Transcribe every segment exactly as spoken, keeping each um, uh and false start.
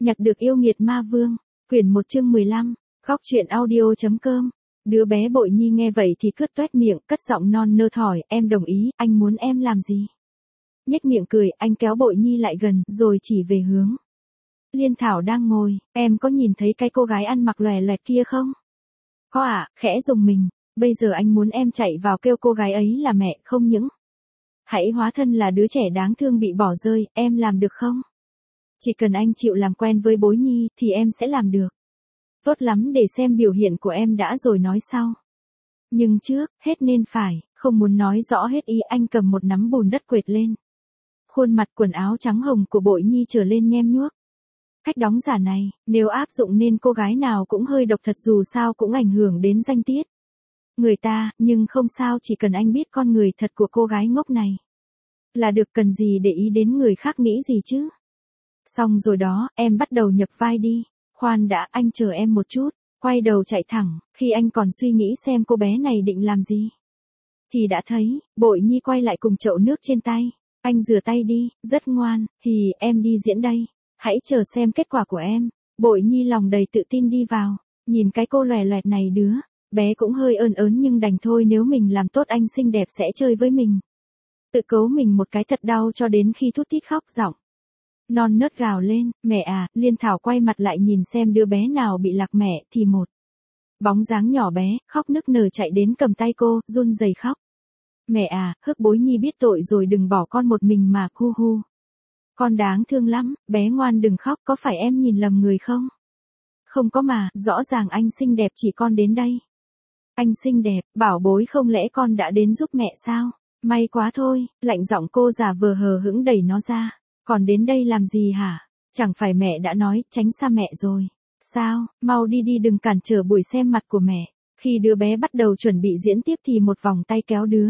Nhặt được yêu nghiệt ma vương, quyển một chương mười lăm, góc truyện audio.com. Đứa bé Bội Nhi nghe vậy thì cướt toét miệng, cất giọng non nơ thỏi, em đồng ý, anh muốn em làm gì? Nhếch miệng cười, anh kéo Bội Nhi lại gần, rồi chỉ về hướng Liên Thảo đang ngồi, em có nhìn thấy cái cô gái ăn mặc lòe loẹt kia không? Có ạ, à, khẽ dùng mình, bây giờ anh muốn em chạy vào kêu cô gái ấy là mẹ, không những hãy hóa thân là đứa trẻ đáng thương bị bỏ rơi, em làm được không? Chỉ cần anh chịu làm quen với Bối Nhi thì em sẽ làm được. Tốt lắm, để xem biểu hiện của em đã rồi nói sau. Nhưng trước, hết nên phải, không muốn nói rõ hết ý, anh cầm một nắm bùn đất quệt lên. Khuôn mặt quần áo trắng hồng của Bội Nhi trở lên nhem nhuốc. Cách đóng giả này, nếu áp dụng nên cô gái nào cũng hơi độc thật, dù sao cũng ảnh hưởng đến danh tiết người ta, nhưng không sao, chỉ cần anh biết con người thật của cô gái ngốc này là được, cần gì để ý đến người khác nghĩ gì chứ. Xong rồi đó, em bắt đầu nhập vai đi. Khoan đã, anh chờ em một chút. Quay đầu chạy thẳng, khi anh còn suy nghĩ xem cô bé này định làm gì, thì đã thấy Bội Nhi quay lại cùng chậu nước trên tay. Anh rửa tay đi, rất ngoan, hì, em đi diễn đây. Hãy chờ xem kết quả của em. Bội Nhi lòng đầy tự tin đi vào. Nhìn cái cô lòe loẹt này, đứa bé cũng hơi ơn ớn, nhưng đành thôi, nếu mình làm tốt anh xinh đẹp sẽ chơi với mình. Tự cấu mình một cái thật đau cho đến khi thút thít khóc, giọng non nớt gào lên, mẹ à. Liên Thảo quay mặt lại nhìn xem đứa bé nào bị lạc mẹ, thì một bóng dáng nhỏ bé, khóc nức nở chạy đến cầm tay cô, run rẩy khóc. Mẹ à, Hức Bối Nhi biết tội rồi, đừng bỏ con một mình mà, hu hu. Con đáng thương lắm, bé ngoan đừng khóc, có phải em nhìn lầm người không? Không có mà, rõ ràng anh xinh đẹp, chỉ con đến đây. Anh xinh đẹp, bảo bối, không lẽ con đã đến giúp mẹ sao? May quá thôi, lạnh giọng cô giả vờ hờ hững đẩy nó ra. Còn đến đây làm gì hả? Chẳng phải mẹ đã nói, tránh xa mẹ rồi. Sao, mau đi đi, đừng cản trở buổi xem mặt của mẹ. Khi đứa bé bắt đầu chuẩn bị diễn tiếp thì một vòng tay kéo đứa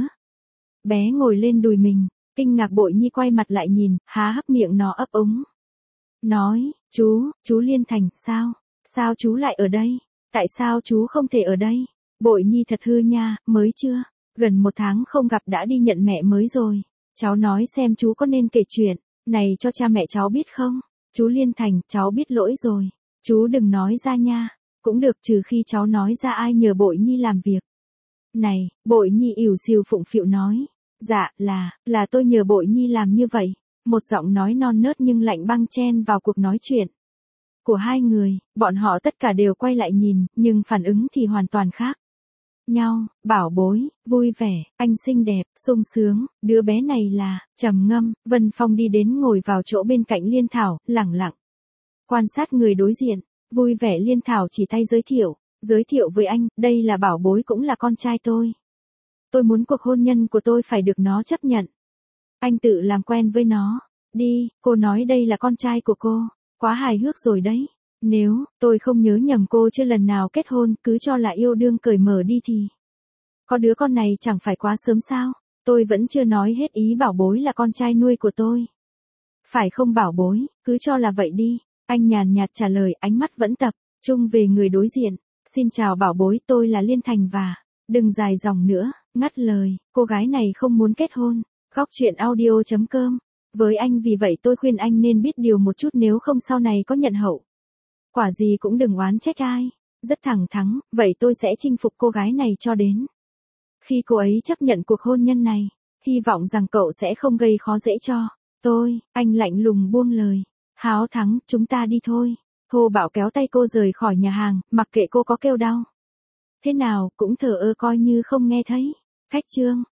bé ngồi lên đùi mình. Kinh ngạc Bội Nhi quay mặt lại nhìn, há hốc miệng nó ấp úng. Nói, chú, chú Liên Thành, sao? Sao chú lại ở đây? Tại sao chú không thể ở đây? Bội Nhi thật hư nha, mới chưa? Gần một tháng không gặp đã đi nhận mẹ mới rồi. Cháu nói xem chú có nên kể chuyện này cho cha mẹ cháu biết không? Chú Liên Thành, cháu biết lỗi rồi. Chú đừng nói ra nha. Cũng được, trừ khi cháu nói ra ai nhờ Bội Nhi làm việc này. Bội Nhi ỉu xìu phụng phịu nói. Dạ, là, là tôi nhờ Bội Nhi làm như vậy. Một giọng nói non nớt nhưng lạnh băng chen vào cuộc nói chuyện của hai người. Bọn họ tất cả đều quay lại nhìn, nhưng phản ứng thì hoàn toàn khác nhau. Bảo bối, vui vẻ, anh xinh đẹp, sung sướng, đứa bé này là, trầm ngâm. Vân Phong đi đến ngồi vào chỗ bên cạnh Liên Thảo, lẳng lặng quan sát người đối diện. Vui vẻ Liên Thảo chỉ tay giới thiệu, giới thiệu với anh, đây là Bảo bối, cũng là con trai tôi. Tôi muốn cuộc hôn nhân của tôi phải được nó chấp nhận. Anh tự làm quen với nó đi. Cô nói đây là con trai của cô, quá hài hước rồi đấy. Nếu tôi không nhớ nhầm cô chưa lần nào kết hôn, cứ cho là yêu đương cởi mở đi thì có đứa con này chẳng phải quá sớm sao? Tôi vẫn chưa nói hết ý, Bảo bối là con trai nuôi của tôi. Phải không Bảo bối, cứ cho là vậy đi. Anh nhàn nhạt trả lời, ánh mắt vẫn tập trung về người đối diện. Xin chào Bảo bối, tôi là Liên Thành và... Đừng dài dòng nữa, ngắt lời, cô gái này không muốn kết hôn. Góc truyện audio.com. Với anh, vì vậy tôi khuyên anh nên biết điều một chút, nếu không sau này có nhận hậu quả gì cũng đừng oán trách ai. Rất thẳng thắn, vậy tôi sẽ chinh phục cô gái này cho đến khi cô ấy chấp nhận cuộc hôn nhân này. Hy vọng rằng cậu sẽ không gây khó dễ cho tôi. Anh lạnh lùng buông lời. Háo thắng, chúng ta đi thôi. Thô bạo kéo tay cô rời khỏi nhà hàng, mặc kệ cô có kêu đau thế nào, cũng thờ ơ coi như không nghe thấy. Cách chương